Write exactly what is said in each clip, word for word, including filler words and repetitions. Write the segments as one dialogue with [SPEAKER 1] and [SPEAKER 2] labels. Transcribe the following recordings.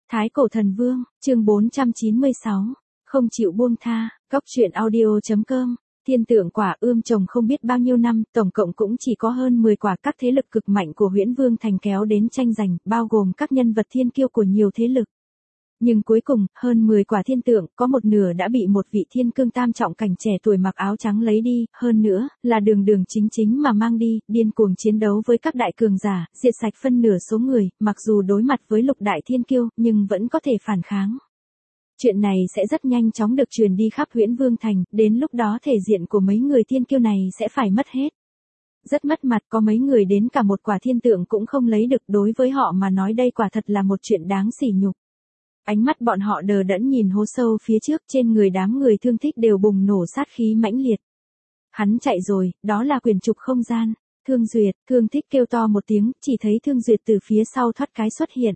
[SPEAKER 1] Thái Cổ Thần Vương, chương bốn trăm chín mươi sáu, không chịu buông tha, góc truyện audio chấm com. Thiên tượng quả ươm trồng không biết bao nhiêu năm, tổng cộng cũng chỉ có hơn mười quả các thế lực cực mạnh của Huyễn Vương Thành kéo đến tranh giành, bao gồm các nhân vật thiên kiêu của nhiều thế lực. Nhưng cuối cùng, hơn mười quả thiên tượng, có một nửa đã bị một vị thiên cương tam trọng cảnh trẻ tuổi mặc áo trắng lấy đi, hơn nữa, là đường đường chính chính mà mang đi, điên cuồng chiến đấu với các đại cường giả, diệt sạch phân nửa số người, mặc dù đối mặt với lục đại thiên kiêu, nhưng vẫn có thể phản kháng. Chuyện này sẽ rất nhanh chóng được truyền đi khắp Huyễn Vương Thành, đến lúc đó thể diện của mấy người thiên kiêu này sẽ phải mất hết. Rất mất mặt, có mấy người đến cả một quả thiên tượng cũng không lấy được, đối với họ mà nói đây quả thật là một chuyện đáng sỉ nhục. Ánh mắt bọn họ đờ đẫn nhìn hố sâu phía trước, trên người đám người Thương Thích đều bùng nổ sát khí mãnh liệt. Hắn chạy rồi, đó là quyền trục không gian. Thương Duyệt, Thương Thích kêu to một tiếng, chỉ thấy Thương Duyệt từ phía sau thoát cái xuất hiện.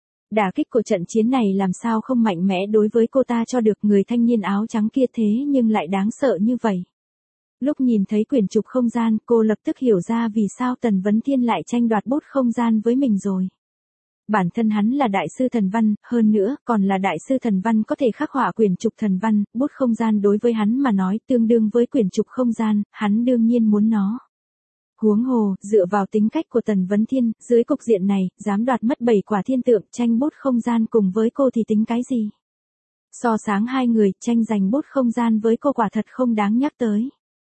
[SPEAKER 1] Đả kích của trận chiến này làm sao không mạnh mẽ đối với cô ta cho được, người thanh niên áo trắng kia thế nhưng lại đáng sợ như vậy. Lúc nhìn thấy quyển trục không gian, cô lập tức hiểu ra vì sao Tần Vấn Thiên lại tranh đoạt bút không gian với mình rồi. Bản thân hắn là đại sư thần văn, hơn nữa, còn là đại sư thần văn có thể khắc họa quyển trục thần văn, bút không gian đối với hắn mà nói tương đương với quyển trục không gian, hắn đương nhiên muốn nó. Huống hồ, dựa vào tính cách của Tần Vấn Thiên, dưới cục diện này, dám đoạt mất bảy quả thiên tượng, tranh bút không gian cùng với cô thì tính cái gì? So sáng hai người, tranh giành bút không gian với cô quả thật không đáng nhắc tới.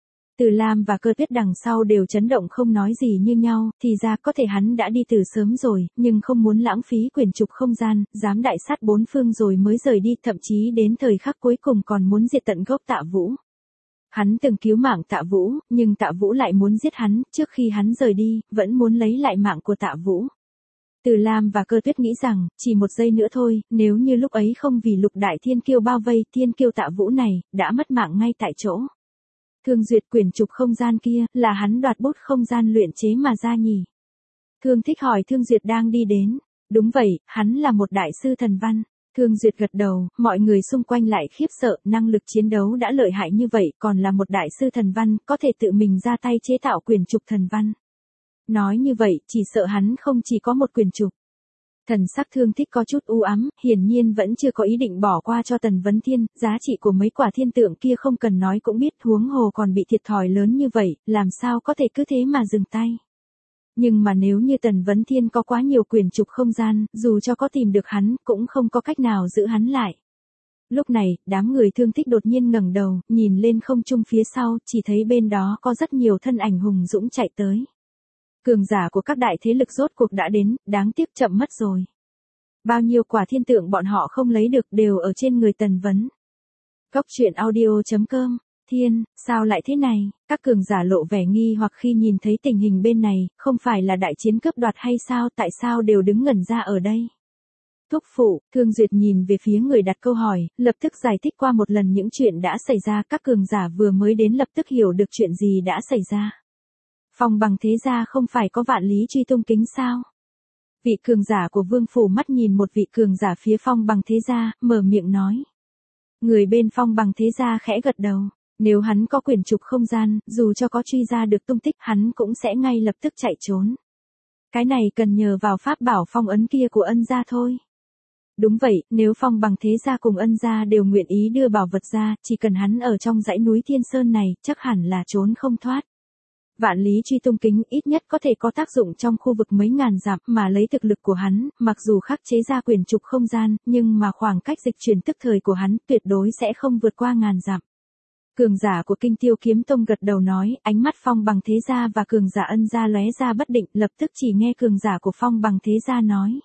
[SPEAKER 1] Từ Lam và Cơ Tuyết đằng sau đều chấn động không nói gì như nhau, thì ra có thể hắn đã đi từ sớm rồi, nhưng không muốn lãng phí quyển trục không gian, dám đại sát bốn phương rồi mới rời đi, thậm chí đến thời khắc cuối cùng còn muốn diệt tận gốc Tạ Vũ. Hắn từng cứu mạng Tạ Vũ, nhưng Tạ Vũ lại muốn giết hắn, trước khi hắn rời đi, vẫn muốn lấy lại mạng của Tạ Vũ. Từ Lam và Cơ Tuyết nghĩ rằng, chỉ một giây nữa thôi, nếu như lúc ấy không vì lục đại thiên kiêu bao vây, thiên kiêu Tạ Vũ này, đã mất mạng ngay tại chỗ. Thương Duyệt, quyển trục không gian kia, là hắn đoạt bút không gian luyện chế mà ra nhỉ? Thương Thích hỏi Thương Duyệt đang đi đến. Đúng vậy, hắn là một đại sư thần văn. Thương Duyệt gật đầu, mọi người xung quanh lại khiếp sợ, năng lực chiến đấu đã lợi hại như vậy, còn là một đại sư thần văn, có thể tự mình ra tay chế tạo quyển trục thần văn. Nói như vậy, chỉ sợ hắn không chỉ có một quyển trục. Thần sắc Thương Thích có chút u ám, hiển nhiên vẫn chưa có ý định bỏ qua cho Tần Vấn Thiên, giá trị của mấy quả thiên tượng kia không cần nói cũng biết, huống hồ còn bị thiệt thòi lớn như vậy, làm sao có thể cứ thế mà dừng tay. Nhưng mà nếu như Tần Vấn Thiên có quá nhiều quyển trục không gian, dù cho có tìm được hắn, cũng không có cách nào giữ hắn lại. Lúc này, đám người Thương Thích đột nhiên ngẩng đầu, nhìn lên không trung phía sau, chỉ thấy bên đó có rất nhiều thân ảnh hùng dũng chạy tới. Cường giả của các đại thế lực rốt cuộc đã đến, đáng tiếc chậm mất rồi. Bao nhiêu quả thiên tượng bọn họ không lấy được đều ở trên người Tần Vấn. Góc truyện audio chấm com. Thiên, sao lại thế này? Các cường giả lộ vẻ nghi hoặc khi nhìn thấy tình hình bên này, không phải là đại chiến cướp đoạt hay sao, tại sao đều đứng ngẩn ra ở đây? Thúc phụ, Thương Duyệt nhìn về phía người đặt câu hỏi, lập tức giải thích qua một lần những chuyện đã xảy ra, các cường giả vừa mới đến lập tức hiểu được chuyện gì đã xảy ra. Phong Bằng thế gia không phải có Vạn Lý Truy Tung kính sao? Vị cường giả của Vương phủ mắt nhìn một vị cường giả phía Phong Bằng thế gia, mở miệng nói. Người bên Phong Bằng thế gia khẽ gật đầu, nếu hắn có quyển trục không gian, dù cho có truy ra được tung tích, hắn cũng sẽ ngay lập tức chạy trốn. Cái này cần nhờ vào pháp bảo phong ấn kia của Ân gia thôi. Đúng vậy, nếu Phong Bằng thế gia cùng Ân gia đều nguyện ý đưa bảo vật ra, chỉ cần hắn ở trong dãy núi Thiên Sơn này, chắc hẳn là trốn không thoát. Vạn Lý Truy Tung kính ít nhất có thể có tác dụng trong khu vực mấy ngàn dặm, mà lấy thực lực của hắn, mặc dù khắc chế ra quyển trục không gian, nhưng mà khoảng cách dịch chuyển tức thời của hắn tuyệt đối sẽ không vượt qua ngàn dặm. Cường giả của Kinh Tiêu Kiếm Tông gật đầu nói, ánh mắt Phong Bằng thế gia và cường giả Ân gia lóe ra bất định, lập tức chỉ nghe cường giả của Phong Bằng thế gia nói.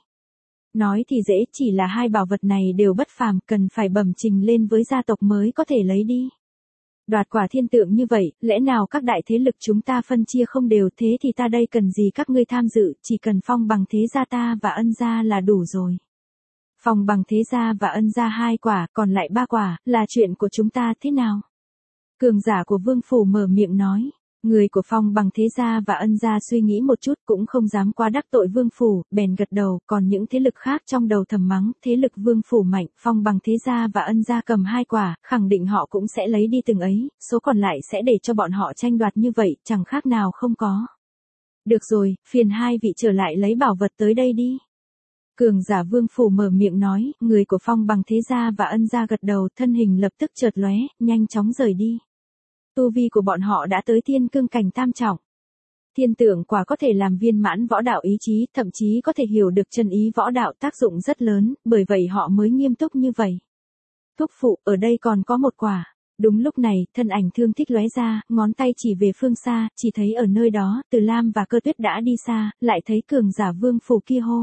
[SPEAKER 1] Nói thì dễ, chỉ là hai bảo vật này đều bất phàm, cần phải bẩm trình lên với gia tộc mới có thể lấy đi. Đoạt quả thiên tượng như vậy, lẽ nào các đại thế lực chúng ta phân chia không đều, thế thì ta đây cần gì các ngươi tham dự, chỉ cần Phong Bằng thế gia ta và Ân gia là đủ rồi. Phong Bằng thế gia và Ân gia hai quả, còn lại ba quả, là chuyện của chúng ta thế nào? Cường giả của Vương phủ mở miệng nói. Người của Phong Bằng thế gia và Ân gia suy nghĩ một chút cũng không dám quá đắc tội Vương phủ, bèn gật đầu, còn những thế lực khác trong đầu thầm mắng, thế lực Vương phủ mạnh, Phong Bằng thế gia và Ân gia cầm hai quả, khẳng định họ cũng sẽ lấy đi từng ấy, số còn lại sẽ để cho bọn họ tranh đoạt như vậy, chẳng khác nào không có. Được rồi, phiền hai vị trở lại lấy bảo vật tới đây đi. Cường giả Vương Phủ mở miệng nói, người của Phong Bằng Thế Gia và Ân Gia gật đầu, thân hình lập tức chợt lóe, nhanh chóng rời đi. Tu vi của bọn họ đã tới thiên cương cảnh tam trọng. Thiên tượng quả có thể làm viên mãn võ đạo ý chí, thậm chí có thể hiểu được chân ý võ đạo tác dụng rất lớn, bởi vậy họ mới nghiêm túc như vậy. Thúc phụ, ở đây còn có một quả. Đúng lúc này, thân ảnh Thương Thích lóe ra, ngón tay chỉ về phương xa, chỉ thấy ở nơi đó, Từ Lam và Cơ Tuyết đã đi xa, lại thấy cường giả Vương Phủ kia hô.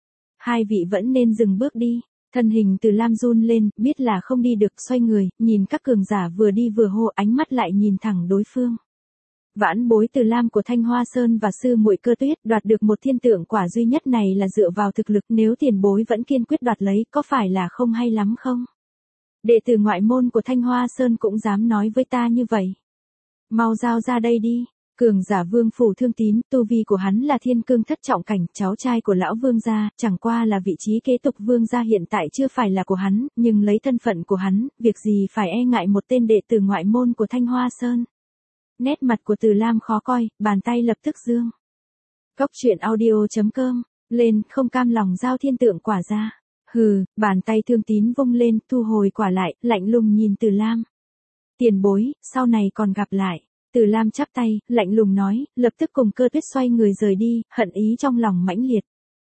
[SPEAKER 1] Hai vị vẫn nên dừng bước đi. Thân hình Từ Lam run lên, biết là không đi được, xoay người, nhìn các cường giả vừa đi vừa hô, ánh mắt lại nhìn thẳng đối phương. Vãn bối Từ Lam của Thanh Hoa Sơn và sư muội Cơ Tuyết đoạt được một thiên tượng quả duy nhất này là dựa vào thực lực, nếu tiền bối vẫn kiên quyết đoạt lấy, có phải là không hay lắm không? Đệ tử ngoại môn của Thanh Hoa Sơn cũng dám nói với ta như vậy. Mau giao ra đây đi. Cường giả Vương Phủ Thương Tín, tu vi của hắn là thiên cương thất trọng cảnh, cháu trai của lão Vương gia, chẳng qua là vị trí kế tục Vương gia hiện tại chưa phải là của hắn, nhưng lấy thân phận của hắn, việc gì phải e ngại một tên đệ tử ngoại môn của Thanh Hoa Sơn. Nét mặt của Từ Lam khó coi, bàn tay lập tức dương. Cốc truyện audio chấm com, lên, không cam lòng giao thiên tượng quả ra. Hừ, bàn tay Thương Tín vung lên, thu hồi quả lại, lạnh lùng nhìn Từ Lam. Tiền bối, sau này còn gặp lại. Từ Lam chắp tay, lạnh lùng nói, lập tức cùng Cơ Tuyết xoay người rời đi, hận ý trong lòng mãnh liệt.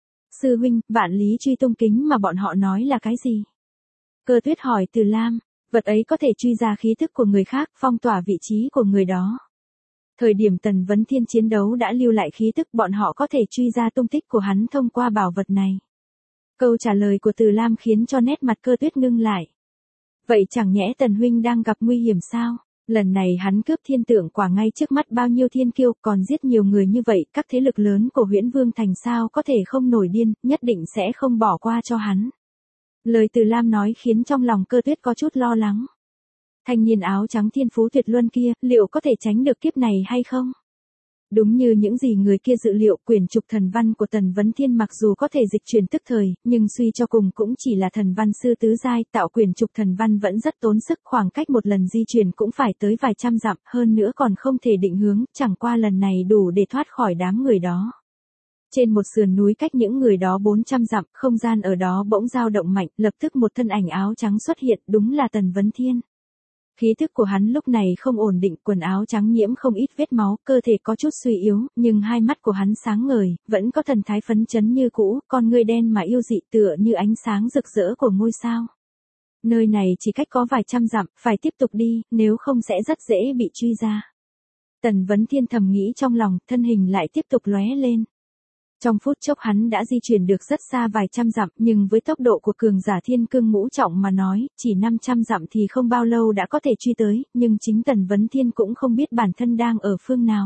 [SPEAKER 1] Sư huynh, vạn lý truy tung kính mà bọn họ nói là cái gì? Cơ Tuyết hỏi Từ Lam, vật ấy có thể truy ra khí thức của người khác, phong tỏa vị trí của người đó. Thời điểm Tần Vấn Thiên chiến đấu đã lưu lại khí tức, bọn họ có thể truy ra tung tích của hắn thông qua bảo vật này. Câu trả lời của Từ Lam khiến cho nét mặt Cơ Tuyết ngưng lại. Vậy chẳng nhẽ Tần huynh đang gặp nguy hiểm sao? Lần này hắn cướp thiên tượng quả ngay trước mắt bao nhiêu thiên kiêu, còn giết nhiều người như vậy, các thế lực lớn của Huyễn Vương Thành sao có thể không nổi điên, nhất định sẽ không bỏ qua cho hắn. Lời Từ Lam nói khiến trong lòng Cơ Tuyết có chút lo lắng. Thanh niên áo trắng thiên phú tuyệt luân kia, liệu có thể tránh được kiếp này hay không? Đúng như những gì người kia dự liệu, quyển trục thần văn của Tần Vấn Thiên mặc dù có thể dịch chuyển tức thời, nhưng suy cho cùng cũng chỉ là thần văn sư tứ giai, tạo quyển trục thần văn vẫn rất tốn sức, khoảng cách một lần di chuyển cũng phải tới vài trăm dặm, hơn nữa còn không thể định hướng, chẳng qua lần này đủ để thoát khỏi đám người đó. Trên một sườn núi cách những người đó bốn trăm dặm, không gian ở đó bỗng dao động mạnh, lập tức một thân ảnh áo trắng xuất hiện, đúng là Tần Vấn Thiên. Khí thức của hắn lúc này không ổn định, quần áo trắng nhiễm không ít vết máu, cơ thể có chút suy yếu, nhưng hai mắt của hắn sáng ngời, vẫn có thần thái phấn chấn như cũ, con người đen mà yêu dị tựa như ánh sáng rực rỡ của ngôi sao. Nơi này chỉ cách có vài trăm dặm, phải tiếp tục đi, nếu không sẽ rất dễ bị truy ra. Tần Vấn Thiên thầm nghĩ trong lòng, thân hình lại tiếp tục lóe lên. Trong phút chốc hắn đã di chuyển được rất xa vài trăm dặm, nhưng với tốc độ của cường giả thiên cương ngũ trọng mà nói, chỉ năm trăm dặm thì không bao lâu đã có thể truy tới, nhưng chính Tần Vấn Thiên cũng không biết bản thân đang ở phương nào.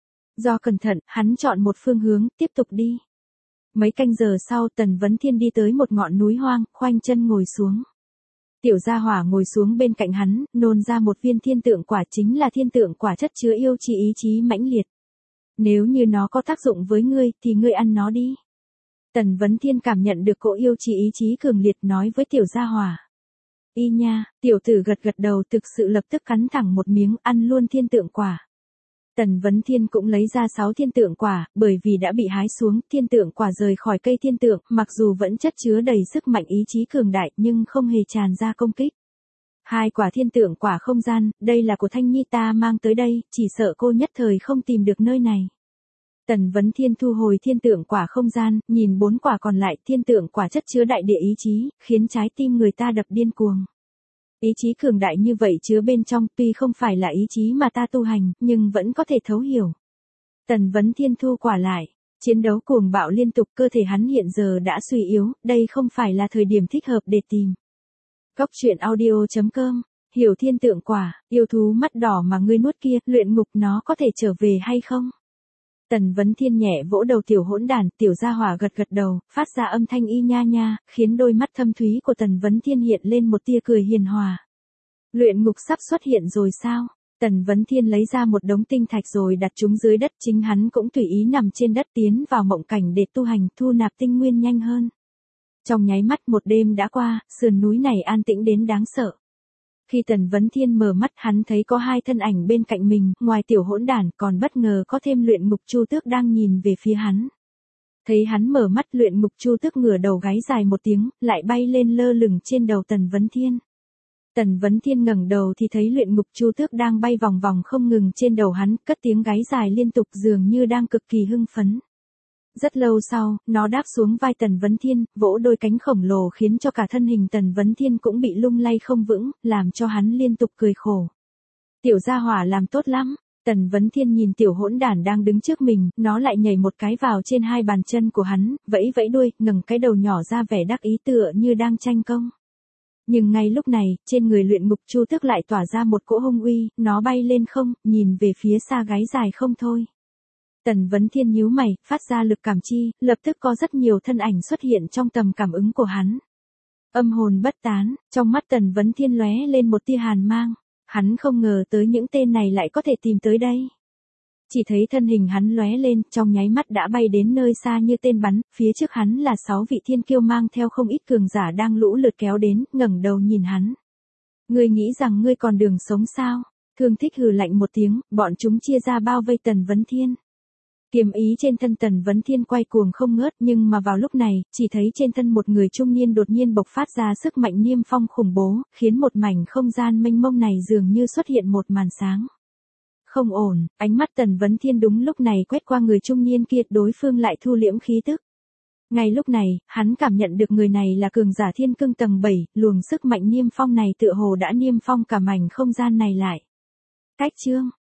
[SPEAKER 1] Do cẩn thận, hắn chọn một phương hướng, tiếp tục đi. Mấy canh giờ sau, Tần Vấn Thiên đi tới một ngọn núi hoang, khoanh chân ngồi xuống. Tiểu Gia Hỏa ngồi xuống bên cạnh hắn, nôn ra một viên thiên tượng quả, chính là thiên tượng quả chất chứa yêu chi ý chí mãnh liệt. Nếu như nó có tác dụng với ngươi, thì ngươi ăn nó đi. Tần Vấn Thiên cảm nhận được cỗ yêu chi ý chí cường liệt nói với Tiểu Gia Hỏa. Y nha, tiểu tử gật gật đầu, thực sự lập tức cắn thẳng một miếng, ăn luôn thiên tượng quả. Tần Vấn Thiên cũng lấy ra sáu thiên tượng quả, bởi vì đã bị hái xuống, thiên tượng quả rời khỏi cây thiên tượng, mặc dù vẫn chất chứa đầy sức mạnh ý chí cường đại, nhưng không hề tràn ra công kích. Hai quả thiên tượng quả không gian, đây là của Thanh Nhi ta mang tới đây, chỉ sợ cô nhất thời không tìm được nơi này. Tần Vấn Thiên thu hồi thiên tượng quả không gian, nhìn bốn quả còn lại, thiên tượng quả chất chứa đại địa ý chí, khiến trái tim người ta đập điên cuồng. Ý chí cường đại như vậy chứa bên trong, tuy không phải là ý chí mà ta tu hành, nhưng vẫn có thể thấu hiểu. Tần Vấn Thiên thu quả lại, chiến đấu cuồng bạo liên tục, cơ thể hắn hiện giờ đã suy yếu, đây không phải là thời điểm thích hợp để tìm. Cốc truyện audio chấm com, hiểu thiên tượng quả, yêu thú mắt đỏ mà ngươi nuốt kia, luyện ngục nó có thể trở về hay không? Tần Vấn Thiên nhẹ vỗ đầu Tiểu Hỗn Đản, Tiểu Gia Hỏa gật gật đầu, phát ra âm thanh y nha nha, khiến đôi mắt thâm thúy của Tần Vấn Thiên hiện lên một tia cười hiền hòa. Luyện ngục sắp xuất hiện rồi sao? Tần Vấn Thiên lấy ra một đống tinh thạch rồi đặt chúng dưới đất, chính hắn cũng tùy ý nằm trên đất tiến vào mộng cảnh để tu hành, thu nạp tinh nguyên nhanh hơn. Trong nháy mắt một đêm đã qua, sườn núi này an tĩnh đến đáng sợ. Khi Tần Vấn Thiên mở mắt, hắn thấy có hai thân ảnh bên cạnh mình, ngoài Tiểu Hỗn Đản còn bất ngờ có thêm Luyện Ngục Chu Tước đang nhìn về phía hắn. Thấy hắn mở mắt, Luyện Ngục Chu Tước ngửa đầu gáy dài một tiếng, lại bay lên lơ lửng trên đầu Tần Vấn Thiên. Tần Vấn Thiên ngẩng đầu thì thấy Luyện Ngục Chu Tước đang bay vòng vòng không ngừng trên đầu hắn, cất tiếng gáy dài liên tục dường như đang cực kỳ hưng phấn. Rất lâu sau, nó đáp xuống vai Tần Vấn Thiên, vỗ đôi cánh khổng lồ khiến cho cả thân hình Tần Vấn Thiên cũng bị lung lay không vững, làm cho hắn liên tục cười khổ. Tiểu gia hỏa làm tốt lắm. Tần Vấn Thiên nhìn tiểu hỗn đản đang đứng trước mình, nó lại nhảy một cái vào trên hai bàn chân của hắn, vẫy vẫy đuôi, ngẩng cái đầu nhỏ ra vẻ đắc ý tựa như đang tranh công. Nhưng ngay lúc này, trên người Luyện Ngục Chu Tước lại tỏa ra một cỗ hung uy, nó bay lên không, nhìn về phía xa gáy dài không thôi. Tần Vấn Thiên nhíu mày, phát ra lực cảm chi, lập tức có rất nhiều thân ảnh xuất hiện trong tầm cảm ứng của hắn. Âm hồn bất tán, trong mắt Tần Vấn Thiên lóe lên một tia hàn mang. Hắn không ngờ tới những tên này lại có thể tìm tới đây. Chỉ thấy thân hình hắn lóe lên, trong nháy mắt đã bay đến nơi xa như tên bắn, phía trước hắn là sáu vị thiên kiêu mang theo không ít cường giả đang lũ lượt kéo đến, ngẩng đầu nhìn hắn. Ngươi nghĩ rằng ngươi còn đường sống sao? Thương Thích hừ lạnh một tiếng, bọn chúng chia ra bao vây Tần Vấn Thiên. Kiếm ý trên thân Tần Vấn Thiên quay cuồng không ngớt, nhưng mà vào lúc này, chỉ thấy trên thân một người trung niên đột nhiên bộc phát ra sức mạnh niêm phong khủng bố, khiến một mảnh không gian mênh mông này dường như xuất hiện một màn sáng. Không ổn, ánh mắt Tần Vấn Thiên đúng lúc này quét qua người trung niên kia, đối phương lại thu liễm khí tức. Ngay lúc này, hắn cảm nhận được người này là cường giả thiên cương tầng bảy, luồng sức mạnh niêm phong này tựa hồ đã niêm phong cả mảnh không gian này lại. Cách chương